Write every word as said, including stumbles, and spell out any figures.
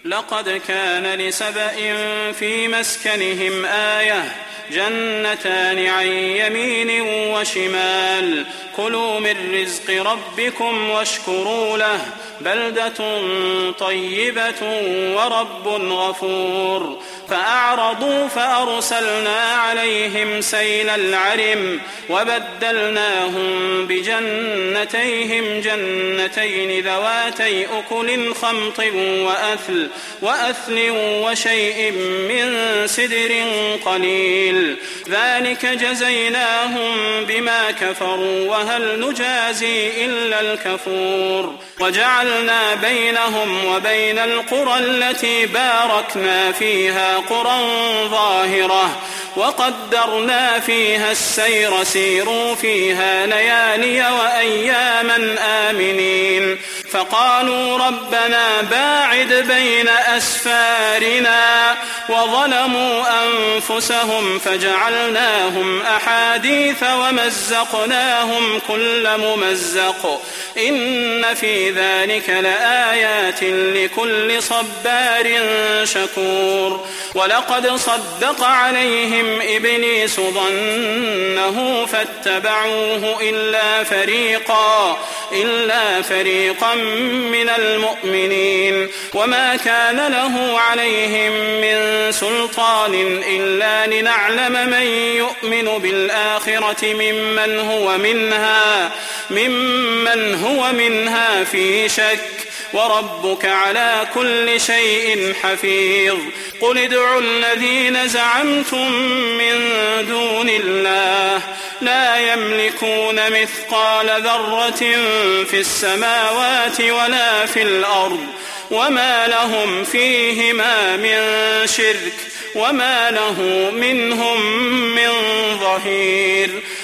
لقد كان لسبإ في مسكنهم آية جنتان عن يمين وشمال كلوا من رزق ربكم واشكروا له بلدة طيبة ورب غفور فأعرضوا فأرسلنا عليهم سيل العرم وبدلناهم بجنتيهم جنتين ذواتي أكل خمط وأثل, وأثل وشيء من سدر قليل ذلك جزيناهم بما كفروا وهل نجازي إلا الكفور وجعلنا بينهم وبين القرى التي باركنا فيها قرى ظاهرة وقدرنا فيها السير سيروا فيها ليالي وأياما آمنين فقالوا ربنا باعد بين أسفارنا وظلموا أنفسهم فجعلناهم أحاديث ومزقناهم كل ممزق إن في ذلك لآيات لكل صبار شكور ولقد صدق عليهم إبليس ظنه فاتبعوه إلا فريقا إلا فريقا من المؤمنين وما كان له عليهم من سلطان إلا لنعلم من يؤمن بالآخرة ممن هو منها ممن هو منها في شك وربك على كل شيء حفيظ قل ادعوا الذين زعمتم من دون الله لا يملكون مثقال ذرة في السماوات ولا في الأرض وما لهم فيهما من شرك وما له منهم من ظهير